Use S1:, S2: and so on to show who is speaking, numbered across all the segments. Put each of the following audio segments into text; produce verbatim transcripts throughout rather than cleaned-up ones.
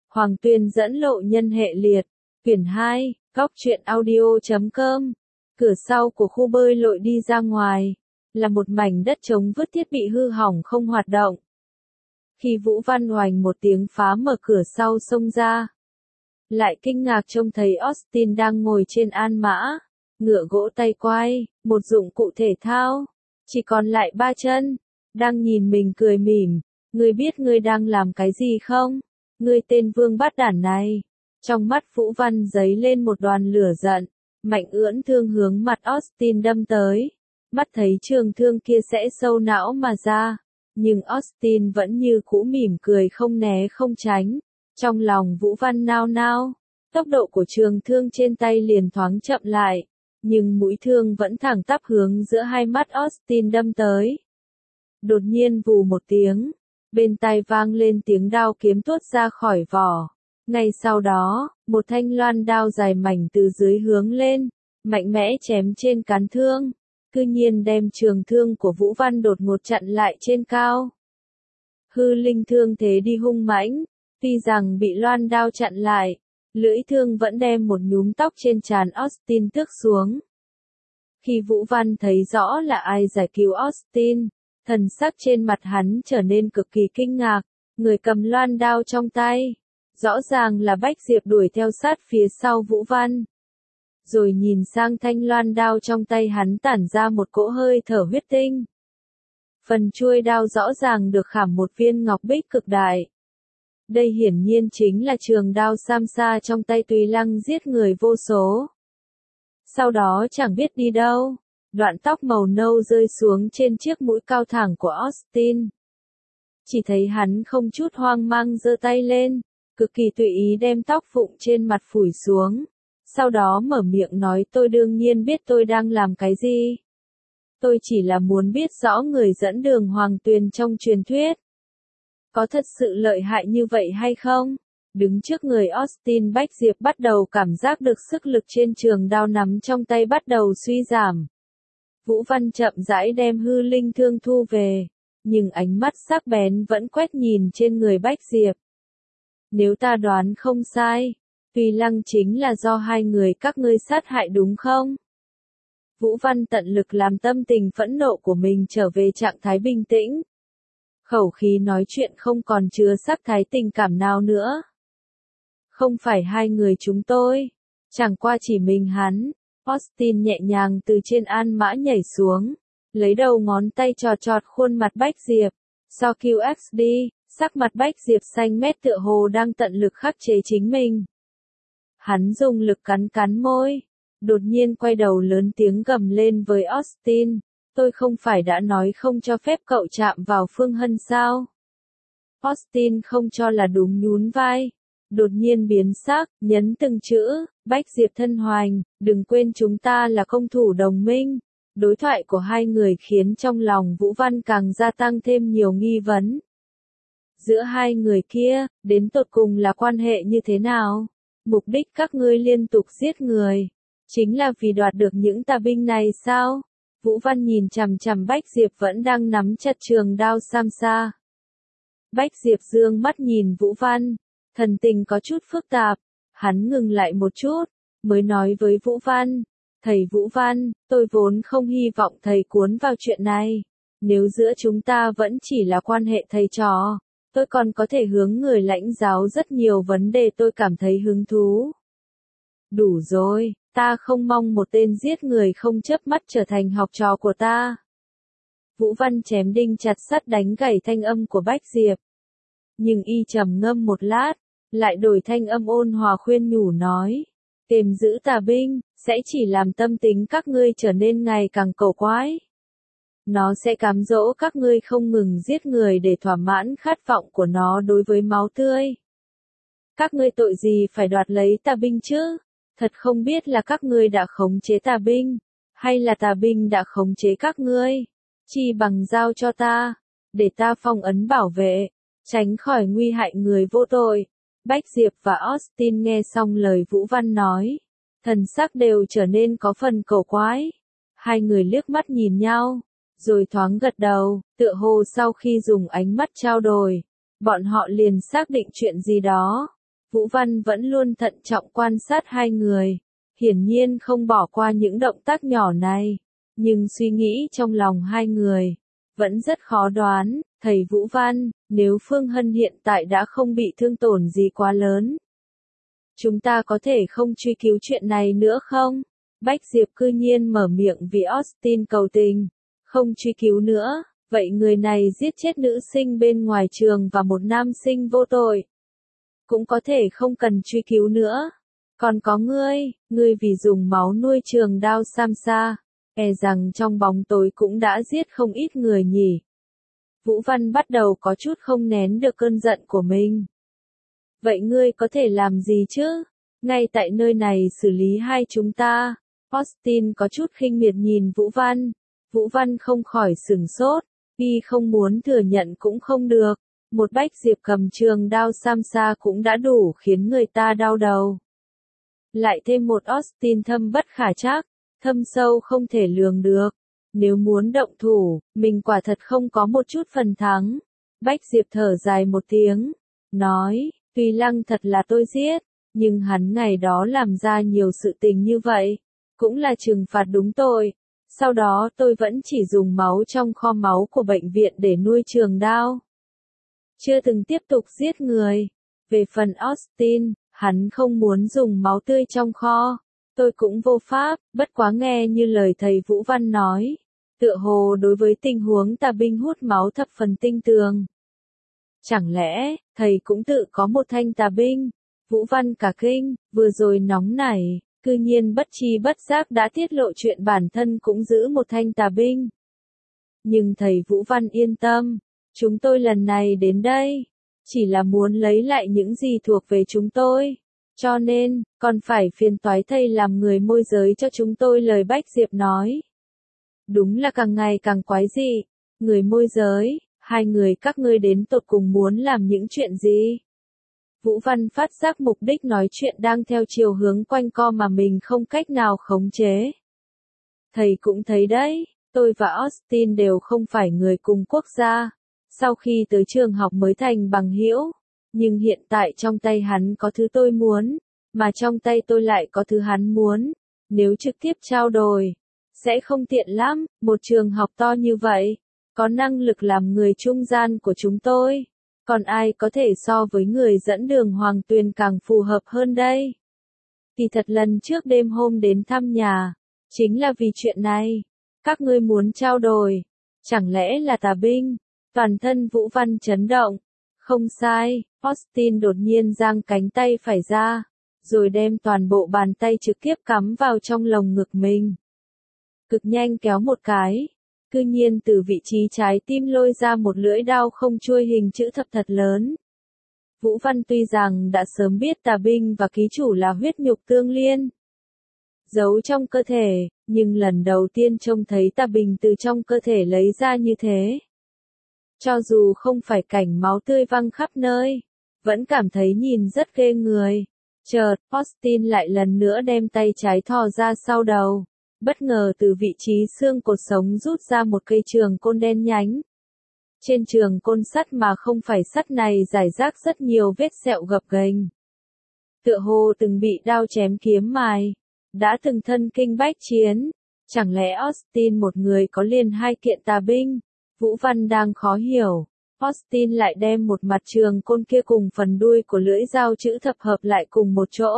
S1: Hoàng Tuyền dẫn lộ nhân hệ liệt, quyển hai, góc truyện audio chấm com. Cửa sau của khu bơi lội đi ra ngoài, là một mảnh đất trống vứt thiết bị hư hỏng không hoạt động. Khi Vũ Văn oành một tiếng phá mở cửa sau xông ra, lại kinh ngạc trông thấy Austin đang ngồi trên an mã, ngựa gỗ tay quai, một dụng cụ thể thao, chỉ còn lại ba chân, đang nhìn mình cười mỉm. Ngươi biết ngươi đang làm cái gì không? Ngươi tên vương bát đản này. Trong mắt Vũ Văn giấy lên một đoàn lửa giận, mạnh ưỡn thương hướng mặt Austin đâm tới. Mắt thấy trường thương kia sẽ sâu não mà ra, nhưng Austin vẫn như cũ mỉm cười không né không tránh. Trong lòng Vũ Văn nao nao, tốc độ của trường thương trên tay liền thoáng chậm lại, nhưng mũi thương vẫn thẳng tắp hướng giữa hai mắt Austin đâm tới. Đột nhiên vù một tiếng, bên tai vang lên tiếng đao kiếm tuốt ra khỏi vỏ. Ngay sau đó, một thanh loan đao dài mảnh từ dưới hướng lên, mạnh mẽ chém trên cán thương, cư nhiên đem trường thương của Vũ Văn đột ngột chặn lại trên cao. Hư linh thương thế đi hung mãnh, tuy rằng bị loan đao chặn lại, lưỡi thương vẫn đem một nhúm tóc trên trán Austin tước xuống. Khi Vũ Văn thấy rõ là ai giải cứu Austin, thần sắc trên mặt hắn trở nên cực kỳ kinh ngạc, người cầm loan đao trong tay, rõ ràng là Bách Diệp đuổi theo sát phía sau Vũ Văn. Rồi nhìn sang thanh loan đao trong tay hắn tản ra một cỗ hơi thở huyết tinh. Phần chuôi đao rõ ràng được khảm một viên ngọc bích cực đại. Đây hiển nhiên chính là trường đao Sam Sa trong tay Tùy Lăng giết người vô số. Sau đó chẳng biết đi đâu, đoạn tóc màu nâu rơi xuống trên chiếc mũi cao thẳng của Austin. Chỉ thấy hắn không chút hoang mang giơ tay lên, cực kỳ tùy ý đem tóc phụng trên mặt phủi xuống. Sau đó mở miệng nói tôi đương nhiên biết tôi đang làm cái gì. Tôi chỉ là muốn biết rõ người dẫn đường Hoàng Tuyền trong truyền thuyết. Có thật sự lợi hại như vậy hay không? Đứng trước người Austin, Bách Diệp bắt đầu cảm giác được sức lực trên trường đao nắm trong tay bắt đầu suy giảm. Vũ Văn chậm rãi đem hư linh thương thu về, nhưng ánh mắt sắc bén vẫn quét nhìn trên người Bách Diệp. Nếu ta đoán không sai, Tùy Lăng chính là do hai người các ngươi sát hại đúng không? Vũ Văn tận lực làm tâm tình phẫn nộ của mình trở về trạng thái bình tĩnh. Khẩu khí nói chuyện không còn chứa sắc thái tình cảm nào nữa. Không phải hai người chúng tôi, chẳng qua chỉ mình hắn. Austin nhẹ nhàng từ trên an mã nhảy xuống, lấy đầu ngón tay trọt trọt khuôn mặt Bách Diệp. So quy ích đi, sắc mặt Bách Diệp xanh mét tựa hồ đang tận lực khắc chế chính mình. Hắn dùng lực cắn cắn môi, đột nhiên quay đầu lớn tiếng gầm lên với Austin. Tôi không phải đã nói không cho phép cậu chạm vào Phương Hân sao? Austin không cho là đúng nhún vai. Đột nhiên biến sắc, nhấn từng chữ, Bách Diệp thân hoành, đừng quên chúng ta là công thủ đồng minh. Đối thoại của hai người khiến trong lòng Vũ Văn càng gia tăng thêm nhiều nghi vấn. Giữa hai người kia, đến tột cùng là quan hệ như thế nào? Mục đích các ngươi liên tục giết người, chính là vì đoạt được những tà binh này sao? Vũ Văn nhìn chằm chằm Bách Diệp vẫn đang nắm chặt trường đao Sam Sa. Bách Diệp dương mắt nhìn Vũ Văn, thần tình có chút phức tạp, hắn ngừng lại một chút, mới nói với Vũ Văn, thầy Vũ Văn, tôi vốn không hy vọng thầy cuốn vào chuyện này, nếu giữa chúng ta vẫn chỉ là quan hệ thầy trò, tôi còn có thể hướng người lãnh giáo rất nhiều vấn đề tôi cảm thấy hứng thú. Đủ rồi, ta không mong một tên giết người không chớp mắt trở thành học trò của ta. Vũ Văn chém đinh chặt sắt đánh gãy thanh âm của Bách Diệp. Nhưng y trầm ngâm một lát, lại đổi thanh âm ôn hòa khuyên nhủ nói, tìm giữ tà binh, sẽ chỉ làm tâm tính các ngươi trở nên ngày càng cầu quái. Nó sẽ cám dỗ các ngươi không ngừng giết người để thỏa mãn khát vọng của nó đối với máu tươi. Các ngươi tội gì phải đoạt lấy tà binh chứ? Thật không biết là các ngươi đã khống chế tà binh, hay là tà binh đã khống chế các ngươi. Chi bằng giao cho ta, để ta phong ấn bảo vệ, tránh khỏi nguy hại người vô tội. Bách Diệp và Austin nghe xong lời Vũ Văn nói, thần sắc đều trở nên có phần cầu quái. Hai người liếc mắt nhìn nhau, rồi thoáng gật đầu, tựa hồ sau khi dùng ánh mắt trao đổi, bọn họ liền xác định chuyện gì đó. Vũ Văn vẫn luôn thận trọng quan sát hai người, hiển nhiên không bỏ qua những động tác nhỏ này, nhưng suy nghĩ trong lòng hai người vẫn rất khó đoán. Thầy Vũ Văn, nếu Phương Hân hiện tại đã không bị thương tổn gì quá lớn, chúng ta có thể không truy cứu chuyện này nữa không? Bách Diệp cư nhiên mở miệng vì Austin cầu tình. Không truy cứu nữa, vậy người này giết chết nữ sinh bên ngoài trường và một nam sinh vô tội. Cũng có thể không cần truy cứu nữa. Còn có ngươi, ngươi vì dùng máu nuôi trường đao Samsa, e rằng trong bóng tối cũng đã giết không ít người nhỉ. Vũ Văn bắt đầu có chút không nén được cơn giận của mình. Vậy ngươi có thể làm gì chứ? Ngay tại nơi này xử lý hai chúng ta. Austin có chút khinh miệt nhìn Vũ Văn. Vũ Văn không khỏi sửng sốt, y không muốn thừa nhận cũng không được. Một Bách Diệp cầm trường đao Samsa cũng đã đủ khiến người ta đau đầu. Lại thêm một Austin thâm bất khả trắc, thâm sâu không thể lường được. Nếu muốn động thủ, mình quả thật không có một chút phần thắng. Bách Diệp thở dài một tiếng, nói, tuy Lăng thật là tôi giết, nhưng hắn ngày đó làm ra nhiều sự tình như vậy, cũng là trừng phạt đúng tội. Sau đó tôi vẫn chỉ dùng máu trong kho máu của bệnh viện để nuôi trường đao. Chưa từng tiếp tục giết người. Về phần Austin, hắn không muốn dùng máu tươi trong kho. Tôi cũng vô pháp, bất quá nghe như lời thầy Vũ Văn nói. Tựa hồ đối với tình huống tà binh hút máu thập phần tinh tường. Chẳng lẽ, thầy cũng tự có một thanh tà binh? Vũ Văn cả kinh, vừa rồi nóng nảy, cư nhiên bất tri bất giác đã tiết lộ chuyện bản thân cũng giữ một thanh tà binh. Nhưng thầy Vũ Văn yên tâm, chúng tôi lần này đến đây, chỉ là muốn lấy lại những gì thuộc về chúng tôi. Cho nên, còn phải phiền toái thầy làm người môi giới cho chúng tôi, lời Bách Diệp nói. Đúng là càng ngày càng quái dị. Người môi giới, hai người các ngươi đến tột cùng muốn làm những chuyện gì? Vũ Văn phát giác mục đích nói chuyện đang theo chiều hướng quanh co mà mình không cách nào khống chế. Thầy cũng thấy đấy, tôi và Austin đều không phải người cùng quốc gia. Sau khi tới trường học mới thành bằng hữu, nhưng hiện tại trong tay hắn có thứ tôi muốn, mà trong tay tôi lại có thứ hắn muốn. Nếu trực tiếp trao đổi, sẽ không tiện lắm. Một trường học to như vậy, có năng lực làm người trung gian của chúng tôi. Còn ai có thể so với người dẫn đường Hoàng Tuyền càng phù hợp hơn đây? Kỳ thật lần trước đêm hôm đến thăm nhà, chính là vì chuyện này. Các ngươi muốn trao đổi, chẳng lẽ là tà binh? Toàn thân Vũ Văn chấn động. Không sai, Austin đột nhiên giang cánh tay phải ra, rồi đem toàn bộ bàn tay trực tiếp cắm vào trong lồng ngực mình. Cực nhanh kéo một cái, cư nhiên từ vị trí trái tim lôi ra một lưỡi đao không chuôi hình chữ thập thật lớn. Vũ Văn tuy rằng đã sớm biết tà binh và ký chủ là huyết nhục tương liên, giấu trong cơ thể, nhưng lần đầu tiên trông thấy tà binh từ trong cơ thể lấy ra như thế. Cho dù không phải cảnh máu tươi văng khắp nơi, vẫn cảm thấy nhìn rất ghê người. Chợt, Austin lại lần nữa đem tay trái thò ra sau đầu. Bất ngờ từ vị trí xương cột sống rút ra một cây trường côn đen nhánh. Trên trường côn sắt mà không phải sắt này rải rác rất nhiều vết sẹo gập ghềnh. Tựa hồ từng bị đao chém kiếm mài, đã từng thân kinh bách chiến. Chẳng lẽ Austin một người có liền hai kiện tà binh? Vũ Văn đang khó hiểu. Austin lại đem một mặt trường côn kia cùng phần đuôi của lưỡi dao chữ thập hợp lại cùng một chỗ.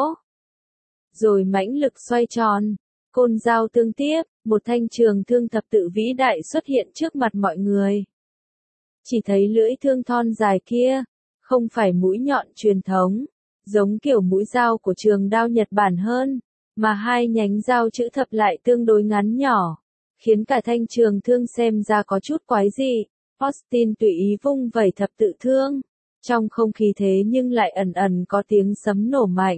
S1: Rồi mãnh lực xoay tròn. Côn dao tương tiếp, một thanh trường thương thập tự vĩ đại xuất hiện trước mặt mọi người. Chỉ thấy lưỡi thương thon dài kia, không phải mũi nhọn truyền thống, giống kiểu mũi dao của trường đao Nhật Bản hơn, mà hai nhánh dao chữ thập lại tương đối ngắn nhỏ, khiến cả thanh trường thương xem ra có chút quái dị. Austin tùy ý vung vẩy thập tự thương, trong không khí thế nhưng lại ẩn ẩn có tiếng sấm nổ mạnh.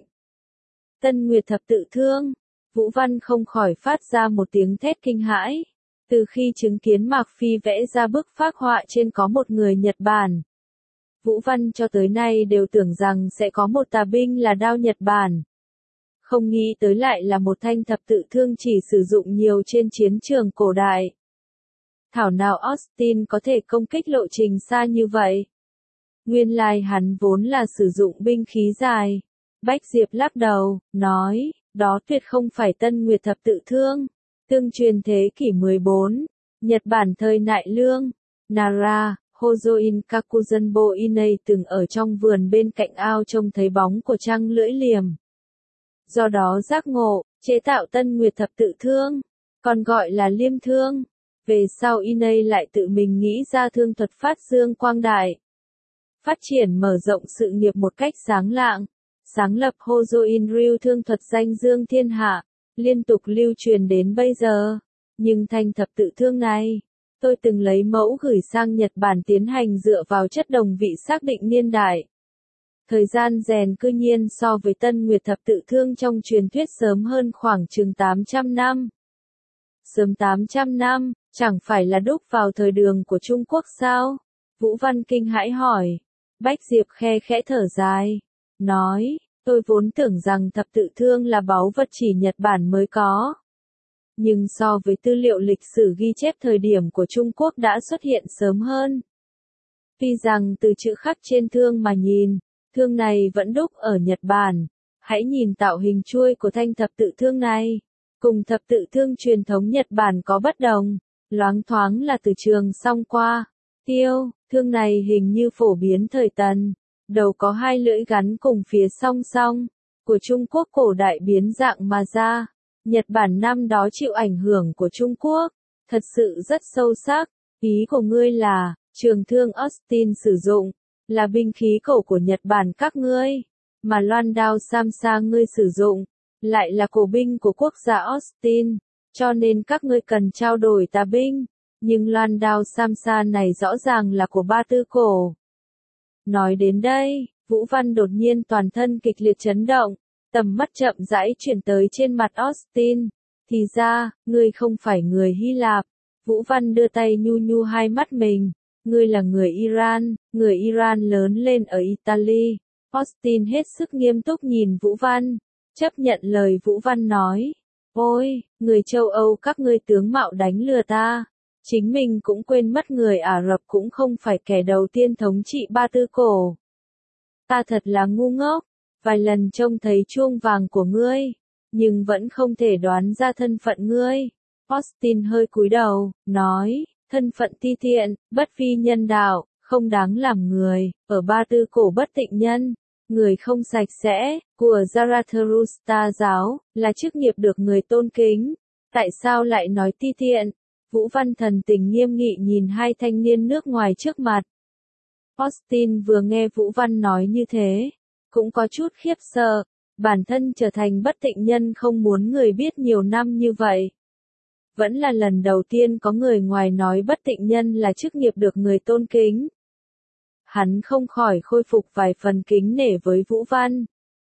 S1: Tân Nguyệt thập tự thương. Vũ Văn không khỏi phát ra một tiếng thét kinh hãi. Từ khi chứng kiến Mạc Phi vẽ ra bức phác họa trên có một người Nhật Bản, Vũ Văn cho tới nay đều tưởng rằng sẽ có một tà binh là đao Nhật Bản. Không nghĩ tới lại là một thanh thập tự thương chỉ sử dụng nhiều trên chiến trường cổ đại. Thảo nào Austin có thể công kích lộ trình xa như vậy. Nguyên lai hắn vốn là sử dụng binh khí dài. Bách Diệp lắc đầu, nói, đó tuyệt không phải Tân Nguyệt thập tự thương. Tương truyền thế kỷ mười bốn, Nhật Bản thời Nại Lương, Nara, Hojoin Kakuzanbo Inei từng ở trong vườn bên cạnh ao trông thấy bóng của trăng lưỡi liềm. Do đó giác ngộ, chế tạo Tân Nguyệt thập tự thương, còn gọi là liêm thương. Về sau Inei lại tự mình nghĩ ra thương thuật phát dương quang đại. Phát triển mở rộng sự nghiệp một cách sáng lạng, sáng lập Hojoin Ryu thương thuật danh dương thiên hạ, liên tục lưu truyền đến bây giờ. Nhưng thanh thập tự thương này, tôi từng lấy mẫu gửi sang Nhật Bản tiến hành dựa vào chất đồng vị xác định niên đại. Thời gian rèn cư nhiên so với Tân Nguyệt thập tự thương trong truyền thuyết sớm hơn khoảng chừng tám trăm năm. Sớm tám trăm năm, chẳng phải là đúc vào thời đường của Trung Quốc sao? Vũ Văn kinh hãi hỏi. Bách Diệp khe khẽ thở dài, nói, tôi vốn tưởng rằng thập tự thương là báu vật chỉ Nhật Bản mới có. Nhưng so với tư liệu lịch sử ghi chép thời điểm của Trung Quốc đã xuất hiện sớm hơn. Tuy rằng từ chữ khắc trên thương mà nhìn, thương này vẫn đúc ở Nhật Bản. Hãy nhìn tạo hình chuôi của thanh thập tự thương này. Cùng thập tự thương truyền thống Nhật Bản có bất đồng, loáng thoáng là từ trường song qua, tiêu, thương này hình như phổ biến thời Tần, đầu có hai lưỡi gắn cùng phía song song, của Trung Quốc cổ đại biến dạng mà ra. Nhật Bản năm đó chịu ảnh hưởng của Trung Quốc, thật sự rất sâu sắc. Ý của ngươi là, trường thương Austin sử dụng, là binh khí cổ của Nhật Bản các ngươi, mà loan đao Samsa ngươi sử dụng, lại là cổ binh của quốc gia Austin, cho nên các ngươi cần trao đổi tà binh, nhưng loan đao Samsa này rõ ràng là của Ba Tư Cổ. Nói đến đây, Vũ Văn đột nhiên toàn thân kịch liệt chấn động, tầm mắt chậm rãi chuyển tới trên mặt Austin, thì ra, ngươi không phải người Hy Lạp. Vũ Văn đưa tay nhu nhu hai mắt mình, ngươi là người Iran, người Iran lớn lên ở Italy. Austin hết sức nghiêm túc nhìn Vũ Văn, chấp nhận lời Vũ Văn nói, ôi, người châu Âu các ngươi tướng mạo đánh lừa ta, chính mình cũng quên mất người Ả Rập cũng không phải kẻ đầu tiên thống trị Ba Tư Cổ. Ta thật là ngu ngốc, vài lần trông thấy chuông vàng của ngươi, nhưng vẫn không thể đoán ra thân phận ngươi. Austin hơi cúi đầu, nói, thân phận ti tiện, bất phi nhân đạo, không đáng làm người, ở Ba Tư Cổ bất tịnh nhân, người không sạch sẽ, của Zarathustra giáo, là chức nghiệp được người tôn kính. Tại sao lại nói ti tiện? Vũ Văn thần tình nghiêm nghị nhìn hai thanh niên nước ngoài trước mặt. Austin vừa nghe Vũ Văn nói như thế, cũng có chút khiếp sợ, bản thân trở thành bất tịnh nhân không muốn người biết nhiều năm như vậy. Vẫn là lần đầu tiên có người ngoài nói bất tịnh nhân là chức nghiệp được người tôn kính. Hắn không khỏi khôi phục vài phần kính nể với Vũ Văn.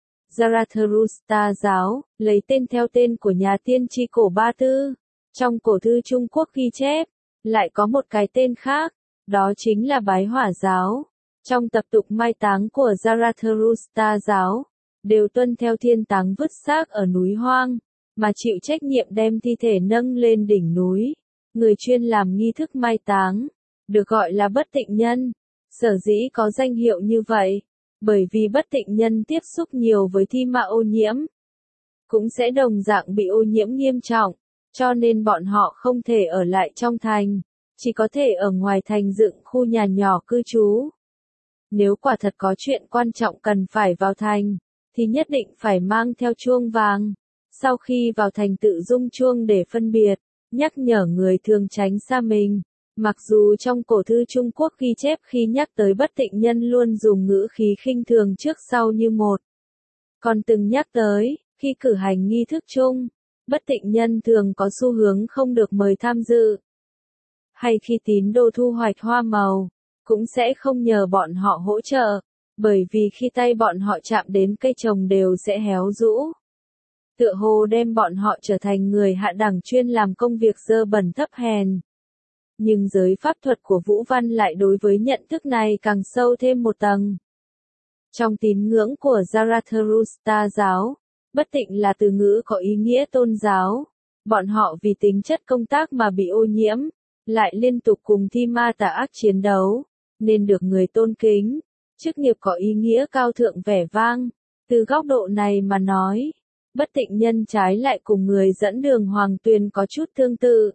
S1: Zarathustra giáo, lấy tên theo tên của nhà tiên tri cổ Ba Tư. Trong cổ thư Trung Quốc ghi chép, lại có một cái tên khác, đó chính là Bái Hỏa giáo. Trong tập tục mai táng của Zarathustra giáo, đều tuân theo thiên táng vứt xác ở núi hoang, mà chịu trách nhiệm đem thi thể nâng lên đỉnh núi. Người chuyên làm nghi thức mai táng, được gọi là bất tịnh nhân. Sở dĩ có danh hiệu như vậy, bởi vì bất tịnh nhân tiếp xúc nhiều với thi ma ô nhiễm, cũng sẽ đồng dạng bị ô nhiễm nghiêm trọng, cho nên bọn họ không thể ở lại trong thành, chỉ có thể ở ngoài thành dựng khu nhà nhỏ cư trú. Nếu quả thật có chuyện quan trọng cần phải vào thành, thì nhất định phải mang theo chuông vàng. Sau khi vào thành tự rung chuông để phân biệt, nhắc nhở người thường tránh xa mình. Mặc dù trong cổ thư Trung Quốc ghi chép khi nhắc tới bất tịnh nhân luôn dùng ngữ khí khinh thường trước sau như một. Còn từng nhắc tới, khi cử hành nghi thức chung, bất tịnh nhân thường có xu hướng không được mời tham dự. Hay khi tín đồ thu hoạch hoa màu, cũng sẽ không nhờ bọn họ hỗ trợ, bởi vì khi tay bọn họ chạm đến cây trồng đều sẽ héo rũ. Tựa hồ đem bọn họ trở thành người hạ đẳng chuyên làm công việc dơ bẩn thấp hèn. Nhưng giới pháp thuật của Vũ Văn lại đối với nhận thức này càng sâu thêm một tầng. Trong tín ngưỡng của Zarathustra giáo, bất tịnh là từ ngữ có ý nghĩa tôn giáo. Bọn họ vì tính chất công tác mà bị ô nhiễm, lại liên tục cùng thi ma tà ác chiến đấu, nên được người tôn kính. Chức nghiệp có ý nghĩa cao thượng vẻ vang. Từ góc độ này mà nói, bất tịnh nhân trái lại cùng người dẫn đường Hoàng Tuyền có chút tương tự.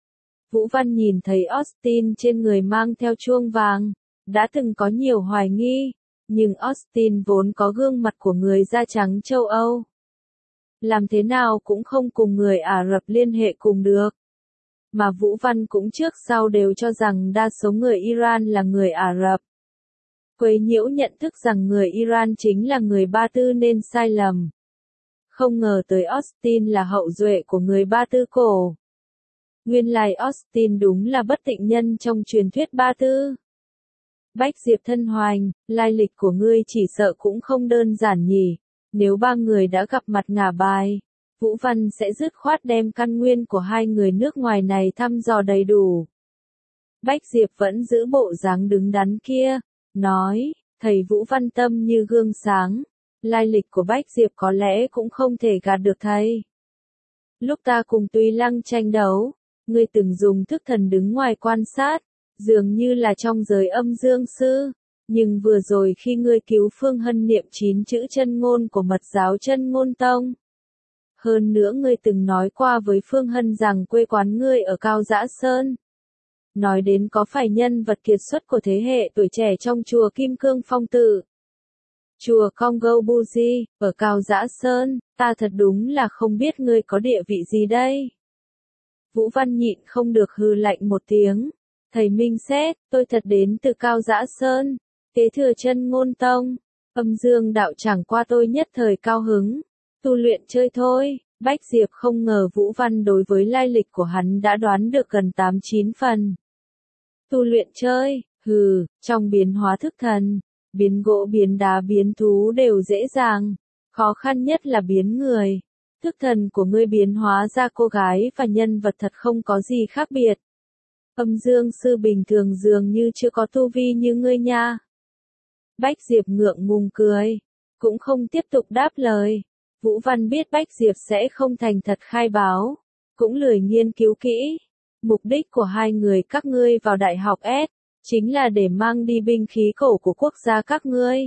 S1: Vũ Văn nhìn thấy Austin trên người mang theo chuông vàng, đã từng có nhiều hoài nghi, nhưng Austin vốn có gương mặt của người da trắng châu Âu. Làm thế nào cũng không cùng người Ả Rập liên hệ cùng được. Mà Vũ Văn cũng trước sau đều cho rằng đa số người Iran là người Ả Rập. Quấy nhiễu nhận thức rằng người Iran chính là người Ba Tư nên sai lầm. Không ngờ tới Austin là hậu duệ của người Ba Tư cổ. Nguyên lai Austin đúng là bất tịnh nhân trong truyền thuyết Ba Tư. Bách Diệp thân hoành, lai lịch của ngươi chỉ sợ cũng không đơn giản nhỉ. Nếu ba người đã gặp mặt ngả bài, Vũ Văn sẽ dứt khoát đem căn nguyên của hai người nước ngoài này thăm dò đầy đủ. Bách Diệp vẫn giữ bộ dáng đứng đắn kia, nói, thầy Vũ Văn tâm như gương sáng, lai lịch của Bách Diệp có lẽ cũng không thể gạt được thầy. Lúc ta cùng Tuy Lăng tranh đấu, ngươi từng dùng thức thần đứng ngoài quan sát, dường như là trong giới âm dương sư, nhưng vừa rồi khi ngươi cứu Phương Hân niệm chín chữ chân ngôn của mật giáo Chân Ngôn Tông. Hơn nữa ngươi từng nói qua với Phương Hân rằng quê quán ngươi ở Cao Dã Sơn. Nói đến có phải nhân vật kiệt xuất của thế hệ tuổi trẻ trong chùa Kim Cương Phong Tự. Chùa Congo Buji, ở Cao Dã Sơn, ta thật đúng là không biết ngươi có địa vị gì đây. Vũ Văn nhịn không được hừ lạnh một tiếng. Thầy Minh Xét, tôi thật đến từ Cao Dã Sơn, kế thừa Chân Ngôn Tông, âm dương đạo chẳng qua tôi nhất thời cao hứng, tu luyện chơi thôi. Bách Diệp không ngờ Vũ Văn đối với lai lịch của hắn đã đoán được gần tám chín phần. Tu luyện chơi, hừ, trong biến hóa thức thần, biến gỗ biến đá biến thú đều dễ dàng, khó khăn nhất là biến người. Thức thần của ngươi biến hóa ra cô gái và nhân vật thật không có gì khác biệt. Âm dương sư bình thường dường như chưa có tu vi như ngươi nha. Bách Diệp ngượng ngùng cười, cũng không tiếp tục đáp lời. Vũ Văn biết Bách Diệp sẽ không thành thật khai báo, cũng lười nghiên cứu kỹ. Mục đích của hai người các ngươi vào đại học S, chính là để mang đi binh khí cổ của quốc gia các ngươi.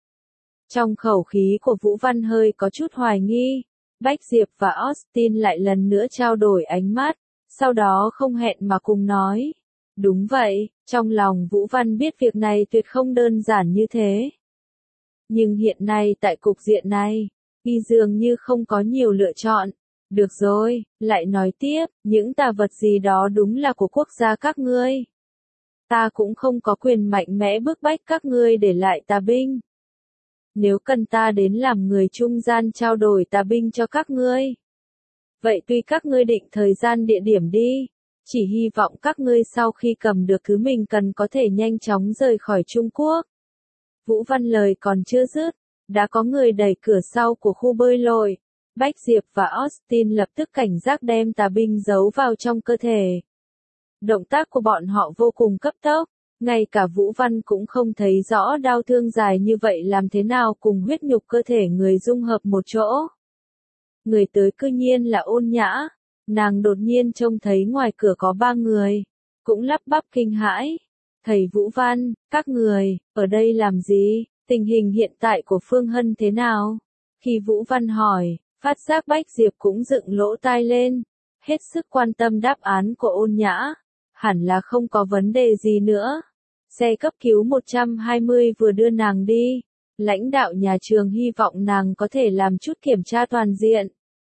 S1: Trong khẩu khí của Vũ Văn hơi có chút hoài nghi, Bách Diệp và Austin lại lần nữa trao đổi ánh mắt, sau đó không hẹn mà cùng nói. Đúng vậy, trong lòng Vũ Văn biết việc này tuyệt không đơn giản như thế. Nhưng hiện nay tại cục diện này, y dường như không có nhiều lựa chọn. Được rồi, lại nói tiếp, những tà vật gì đó đúng là của quốc gia các ngươi. Ta cũng không có quyền mạnh mẽ bức bách các ngươi để lại tà binh. Nếu cần ta đến làm người trung gian trao đổi tà binh cho các ngươi. Vậy tuy các ngươi định thời gian địa điểm đi, chỉ hy vọng các ngươi sau khi cầm được thứ mình cần có thể nhanh chóng rời khỏi Trung Quốc. Vũ Văn lời còn chưa dứt, đã có người đẩy cửa sau của khu bơi lội. Bách Diệp và Austin lập tức cảnh giác đem tà binh giấu vào trong cơ thể. Động tác của bọn họ vô cùng cấp tốc, ngay cả Vũ Văn cũng không thấy rõ đao thương dài như vậy làm thế nào cùng huyết nhục cơ thể người dung hợp một chỗ. Người tới cư nhiên là Ôn Nhã, nàng đột nhiên trông thấy ngoài cửa có ba người, cũng lắp bắp kinh hãi. Thầy Vũ Văn, các người, ở đây làm gì, tình hình hiện tại của Phương Hân thế nào? Khi Vũ Văn hỏi, phát giác Bách Diệp cũng dựng lỗ tai lên, hết sức quan tâm đáp án của Ôn Nhã, hẳn là không có vấn đề gì nữa. Xe cấp cứu một trăm hai mươi vừa đưa nàng đi, lãnh đạo nhà trường hy vọng nàng có thể làm chút kiểm tra toàn diện.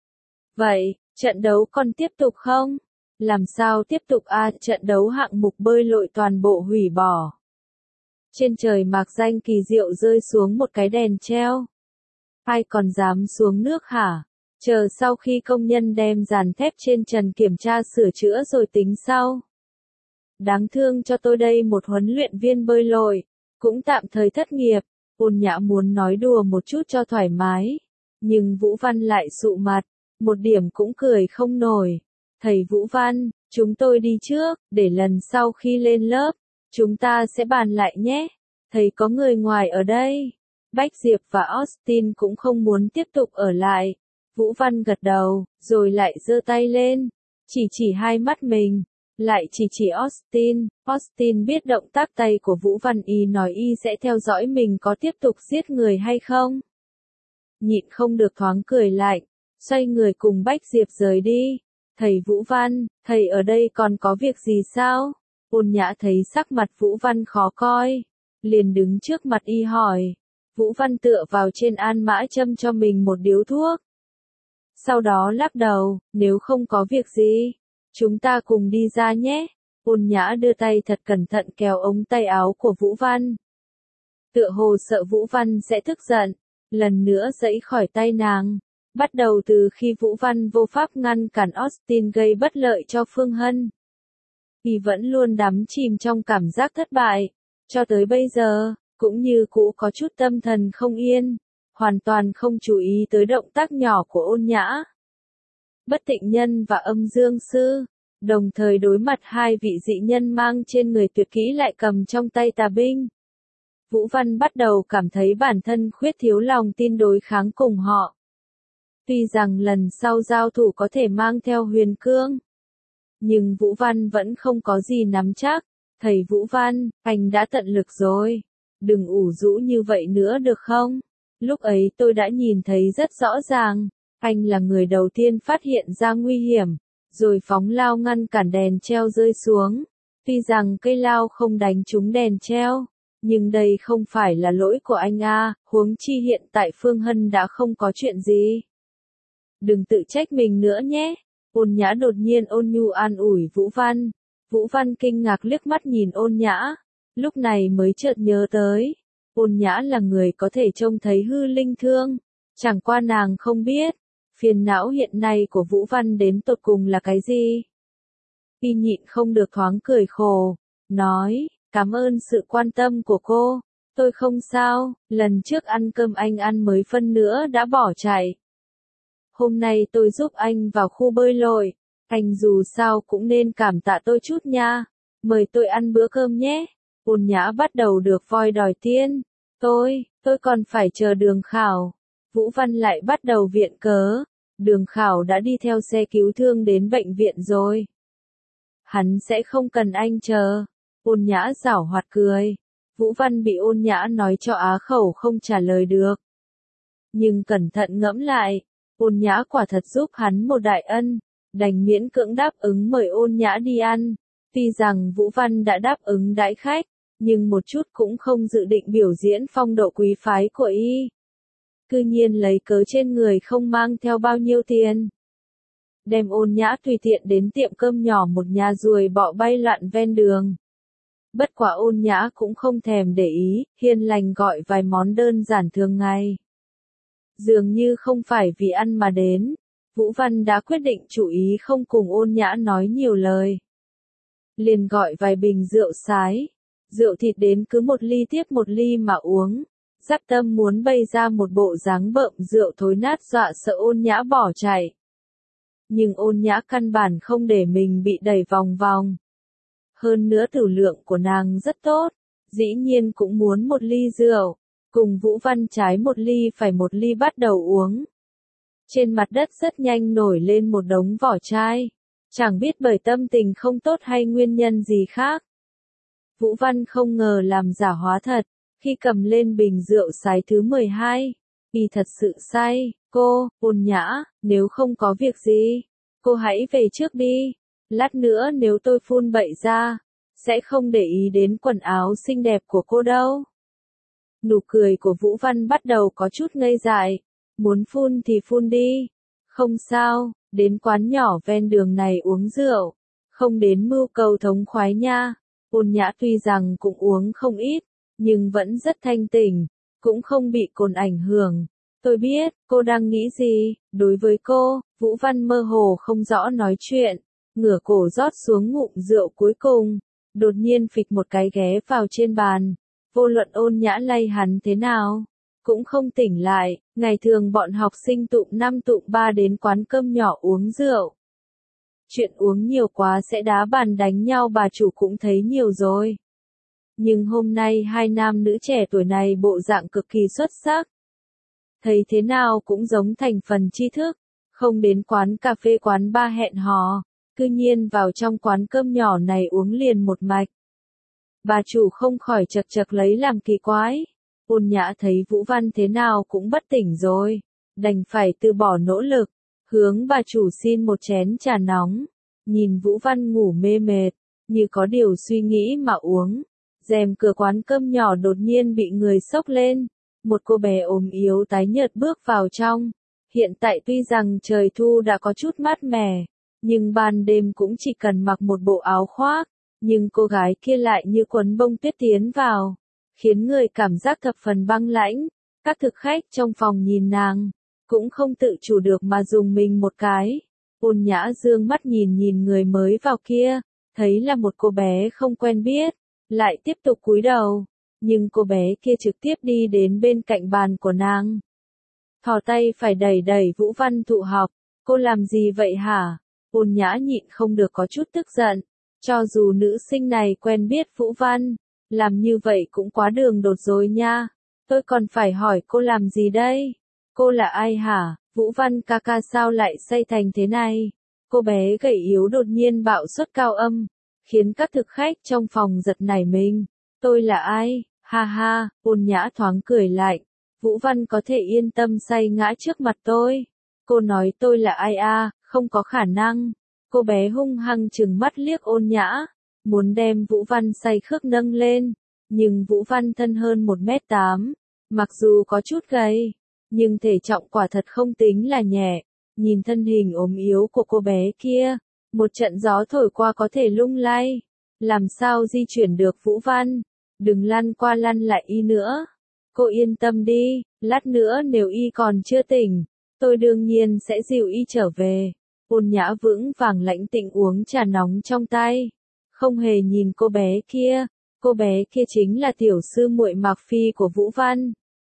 S1: Vậy, trận đấu còn tiếp tục không? Làm sao tiếp tục à, trận đấu hạng mục bơi lội toàn bộ hủy bỏ. Trên trời mạc danh kỳ diệu rơi xuống một cái đèn treo. Ai còn dám xuống nước hả? Chờ sau khi công nhân đem dàn thép trên trần kiểm tra sửa chữa rồi tính sau. Đáng thương cho tôi đây một huấn luyện viên bơi lội, cũng tạm thời thất nghiệp. Ôn Nhã muốn nói đùa một chút cho thoải mái, nhưng Vũ Văn lại sụ mặt, một điểm cũng cười không nổi. Thầy Vũ Văn, chúng tôi đi trước, để lần sau khi lên lớp, chúng ta sẽ bàn lại nhé. Thầy có người ngoài ở đây. Bách Diệp và Austin cũng không muốn tiếp tục ở lại. Vũ Văn gật đầu, rồi lại giơ tay lên, chỉ chỉ hai mắt mình. lại chỉ chỉ Austin. Austin biết động tác tay của Vũ Văn y nói y sẽ theo dõi mình có tiếp tục giết người hay không. Nhịn không được thoáng cười lạnh, xoay người cùng Bách Diệp rời đi. Thầy Vũ Văn, thầy ở đây còn có việc gì sao? Ôn Nhã thấy sắc mặt Vũ Văn khó coi, liền đứng trước mặt y hỏi. Vũ Văn tựa vào trên an mã châm cho mình một điếu thuốc. Sau đó lắc đầu, nếu không có việc gì, chúng ta cùng đi ra nhé. Ôn Nhã đưa tay thật cẩn thận kéo ống tay áo của Vũ Văn. Tựa hồ sợ Vũ Văn sẽ tức giận, lần nữa giãy khỏi tay nàng. Bắt đầu từ khi Vũ Văn vô pháp ngăn cản Austin gây bất lợi cho Phương Hân, y vẫn luôn đắm chìm trong cảm giác thất bại, cho tới bây giờ, cũng như cũ có chút tâm thần không yên, hoàn toàn không chú ý tới động tác nhỏ của Ôn Nhã. Bất Tịnh Nhân và Âm Dương Sư, đồng thời đối mặt hai vị dị nhân mang trên người tuyệt kỹ lại cầm trong tay tà binh. Vũ Văn bắt đầu cảm thấy bản thân khuyết thiếu lòng tin đối kháng cùng họ. Tuy rằng lần sau giao thủ có thể mang theo huyền cương, nhưng Vũ Văn vẫn không có gì nắm chắc. Thầy Vũ Văn, anh đã tận lực rồi, đừng ủ rũ như vậy nữa được không? Lúc ấy tôi đã nhìn thấy rất rõ ràng, anh là người đầu tiên phát hiện ra nguy hiểm, rồi phóng lao ngăn cản đèn treo rơi xuống. Tuy rằng cây lao không đánh trúng đèn treo, nhưng đây không phải là lỗi của anh a, huống chi hiện tại Phương Hân đã không có chuyện gì. Đừng tự trách mình nữa nhé. Ôn Nhã đột nhiên ôn nhu an ủi Vũ Văn. Vũ Văn kinh ngạc liếc mắt nhìn Ôn Nhã, lúc này mới chợt nhớ tới, Ôn Nhã là người có thể trông thấy hư linh thương, chẳng qua nàng không biết, phiền não hiện nay của Vũ Văn đến tột cùng là cái gì. Y nhịn không được thoáng cười khổ, nói, cảm ơn sự quan tâm của cô, tôi không sao, lần trước ăn cơm anh ăn mới phân nữa đã bỏ chạy. Hôm nay tôi giúp anh vào khu bơi lội, anh dù sao cũng nên cảm tạ tôi chút nha, mời tôi ăn bữa cơm nhé. Ôn Nhã bắt đầu được voi đòi tiên, tôi, tôi còn phải chờ Đường Khảo. Vũ Văn lại bắt đầu viện cớ, Đường Khảo đã đi theo xe cứu thương đến bệnh viện rồi. Hắn sẽ không cần anh chờ. Ôn Nhã giảo hoạt cười. Vũ Văn bị Ôn Nhã nói cho á khẩu không trả lời được. Nhưng cẩn thận ngẫm lại, Ôn Nhã quả thật giúp hắn một đại ân, đành miễn cưỡng đáp ứng mời Ôn Nhã đi ăn. Tuy rằng Vũ Văn đã đáp ứng đãi khách, nhưng một chút cũng không dự định biểu diễn phong độ quý phái của y. Cư nhiên lấy cớ trên người không mang theo bao nhiêu tiền, đem Ôn Nhã tùy tiện đến tiệm cơm nhỏ một nhà ruồi bọ bay loạn ven đường. Bất quả Ôn Nhã cũng không thèm để ý, hiền lành gọi vài món đơn giản thường ngày. Dường như không phải vì ăn mà đến, Vũ Văn đã quyết định chủ ý không cùng Ôn Nhã nói nhiều lời. Liền gọi vài bình rượu sái, rượu thịt đến cứ một ly tiếp một ly mà uống. Dắc Tâm muốn bày ra một bộ dáng bợm rượu thối nát dọa sợ Ôn Nhã bỏ chạy. Nhưng Ôn Nhã căn bản không để mình bị đẩy vòng vòng. Hơn nữa tử lượng của nàng rất tốt, dĩ nhiên cũng muốn một ly rượu, cùng Vũ Văn trái một ly phải một ly bắt đầu uống. Trên mặt đất rất nhanh nổi lên một đống vỏ chai, chẳng biết bởi tâm tình không tốt hay nguyên nhân gì khác. Vũ Văn không ngờ làm giả hóa thật, khi cầm lên bình rượu sái thứ mười hai, y thật sự say. Cô, Ôn Nhã, nếu không có việc gì, cô hãy về trước đi. Lát nữa nếu tôi phun bậy ra, sẽ không để ý đến quần áo xinh đẹp của cô đâu. Nụ cười của Vũ Văn bắt đầu có chút ngây dại. Muốn phun thì phun đi. Không sao, đến quán nhỏ ven đường này uống rượu. Không đến mưu cầu thống khoái nha. Ôn Nhã tuy rằng cũng uống không ít, nhưng vẫn rất thanh tỉnh, cũng không bị cồn ảnh hưởng. Tôi biết, cô đang nghĩ gì, đối với cô, Vũ Văn mơ hồ không rõ nói chuyện, ngửa cổ rót xuống ngụm rượu cuối cùng, đột nhiên phịch một cái ghé vào trên bàn, vô luận Ôn Nhã lay hắn thế nào, cũng không tỉnh lại. Ngày thường bọn học sinh tụm năm tụm ba đến quán cơm nhỏ uống rượu. Chuyện uống nhiều quá sẽ đá bàn đánh nhau bà chủ cũng thấy nhiều rồi. Nhưng hôm nay hai nam nữ trẻ tuổi này bộ dạng cực kỳ xuất sắc. Thấy thế nào cũng giống thành phần tri thức, không đến quán cà phê quán bar hẹn hò, cư nhiên vào trong quán cơm nhỏ này uống liền một mạch. Bà chủ không khỏi chật chật lấy làm kỳ quái. Ôn Nhã thấy Vũ Văn thế nào cũng bất tỉnh rồi, đành phải từ bỏ nỗ lực, hướng bà chủ xin một chén trà nóng. Nhìn Vũ Văn ngủ mê mệt, như có điều suy nghĩ mà uống. Rèm cửa quán cơm nhỏ đột nhiên bị người xốc lên. Một cô bé ốm yếu tái nhợt bước vào trong. Hiện tại tuy rằng trời thu đã có chút mát mẻ, nhưng ban đêm cũng chỉ cần mặc một bộ áo khoác. Nhưng cô gái kia lại như quấn bông tuyết tiến vào, khiến người cảm giác thập phần băng lãnh. Các thực khách trong phòng nhìn nàng, cũng không tự chủ được mà dùng mình một cái. Ôn Nhã dương mắt nhìn nhìn người mới vào kia, thấy là một cô bé không quen biết, lại tiếp tục cúi đầu. Nhưng cô bé kia trực tiếp đi đến bên cạnh bàn của nàng. Thò tay phải đẩy đẩy Vũ Văn Thụ học. Cô làm gì vậy hả? Ôn Nhã nhịn không được có chút tức giận. Cho dù nữ sinh này quen biết Vũ Văn, làm như vậy cũng quá đường đột rồi nha. Tôi còn phải hỏi cô làm gì đây? Cô là ai hả? Vũ Văn ca ca sao lại say thành thế này? Cô bé gầy yếu đột nhiên bạo suất cao âm, khiến các thực khách trong phòng giật nảy mình. Tôi là ai? Ha ha, Ôn Nhã thoáng cười lại. Vũ Văn có thể yên tâm say ngã trước mặt tôi. Cô nói tôi là ai à? Không có khả năng. Cô bé hung hăng trừng mắt liếc Ôn Nhã, muốn đem Vũ Văn say khước nâng lên. Nhưng Vũ Văn thân hơn một mét tám, mặc dù có chút gầy, nhưng thể trọng quả thật không tính là nhẹ. Nhìn thân hình ốm yếu của cô bé kia, một trận gió thổi qua có thể lung lay. Làm sao di chuyển được Vũ Văn? Đừng lăn qua lăn lại y nữa. Cô yên tâm đi, lát nữa nếu y còn chưa tỉnh, tôi đương nhiên sẽ dìu y trở về. Ôn Nhã vững vàng lãnh tịnh uống trà nóng trong tay, không hề nhìn cô bé kia. Cô bé kia chính là tiểu sư muội Mạc Phi của Vũ Văn.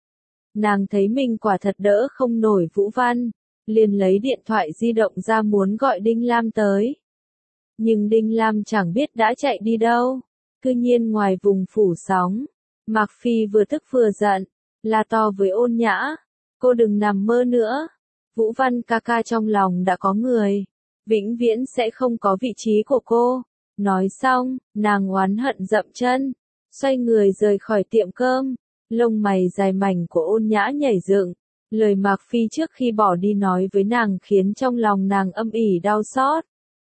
S1: Nàng thấy mình quả thật đỡ không nổi Vũ Văn, liền lấy điện thoại di động ra muốn gọi Đinh Lam tới. Nhưng Đinh Lam chẳng biết đã chạy đi đâu, cư nhiên ngoài vùng phủ sóng. Mạc Phi vừa tức vừa giận, la to với Ôn Nhã, cô đừng nằm mơ nữa. Vũ Văn ca ca trong lòng đã có người, vĩnh viễn sẽ không có vị trí của cô. Nói xong, nàng oán hận dậm chân, xoay người rời khỏi tiệm cơm. Lông mày dài mảnh của Ôn Nhã nhảy dựng, lời Mạc Phi trước khi bỏ đi nói với nàng khiến trong lòng nàng âm ỉ đau xót.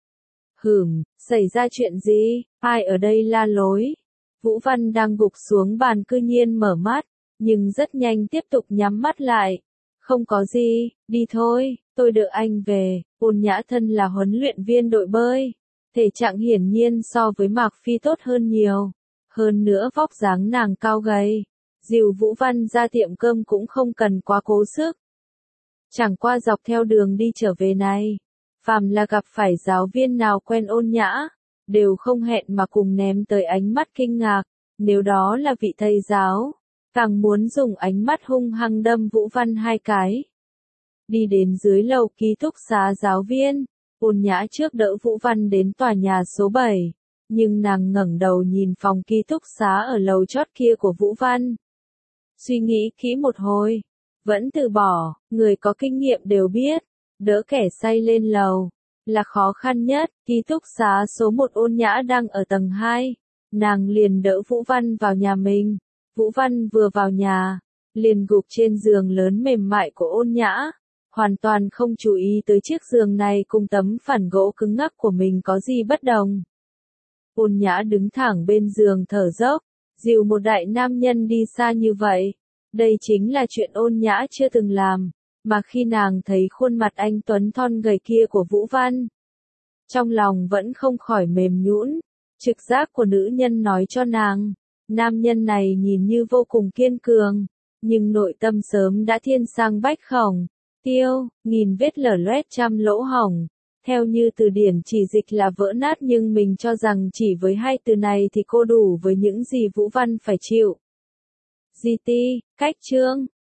S1: Hửm, xảy ra chuyện gì? Ai ở đây la lối? Vũ Văn đang gục xuống bàn cư nhiên mở mắt, nhưng rất nhanh tiếp tục nhắm mắt lại. Không có gì, đi thôi, tôi đợi anh về. Ôn Nhã thân là huấn luyện viên đội bơi, thể trạng hiển nhiên so với Mạc Phi tốt hơn nhiều. Hơn nữa vóc dáng nàng cao gầy, dìu Vũ Văn ra tiệm cơm cũng không cần quá cố sức. Chẳng qua dọc theo đường đi trở về này, phàm là gặp phải giáo viên nào quen Ôn Nhã, đều không hẹn mà cùng ném tới ánh mắt kinh ngạc. Nếu đó là vị thầy giáo, càng muốn dùng ánh mắt hung hăng đâm Vũ Văn hai cái. Đi đến dưới lầu ký túc xá giáo viên, Ôn Nhã trước đỡ Vũ Văn đến tòa nhà số bảy, nhưng nàng ngẩng đầu nhìn phòng ký túc xá ở lầu chót kia của Vũ Văn. Suy nghĩ kỹ một hồi, vẫn từ bỏ. Người có kinh nghiệm đều biết, đỡ kẻ say lên lầu là khó khăn nhất. Ký túc xá số một Ôn Nhã đang ở tầng hai, nàng liền đỡ Vũ Văn vào nhà mình. Vũ Văn vừa vào nhà, liền gục trên giường lớn mềm mại của Ôn Nhã, hoàn toàn không chú ý tới chiếc giường này cùng tấm phản gỗ cứng ngắc của mình có gì bất đồng. Ôn Nhã đứng thẳng bên giường thở dốc, dìu một đại nam nhân đi xa như vậy. Đây chính là chuyện Ôn Nhã chưa từng làm, mà khi nàng thấy khuôn mặt anh tuấn thon gầy kia của Vũ Văn, trong lòng vẫn không khỏi mềm nhũn. Trực giác của nữ nhân nói cho nàng, nam nhân này nhìn như vô cùng kiên cường, nhưng nội tâm sớm đã thiên sang bách khổng. Tiêu, nghìn vết lở loét trăm lỗ hổng. Theo như từ điển chỉ dịch là vỡ nát, nhưng mình cho rằng chỉ với hai từ này thì cô đủ với những gì Vũ Văn phải chịu. giê tê, cách chương.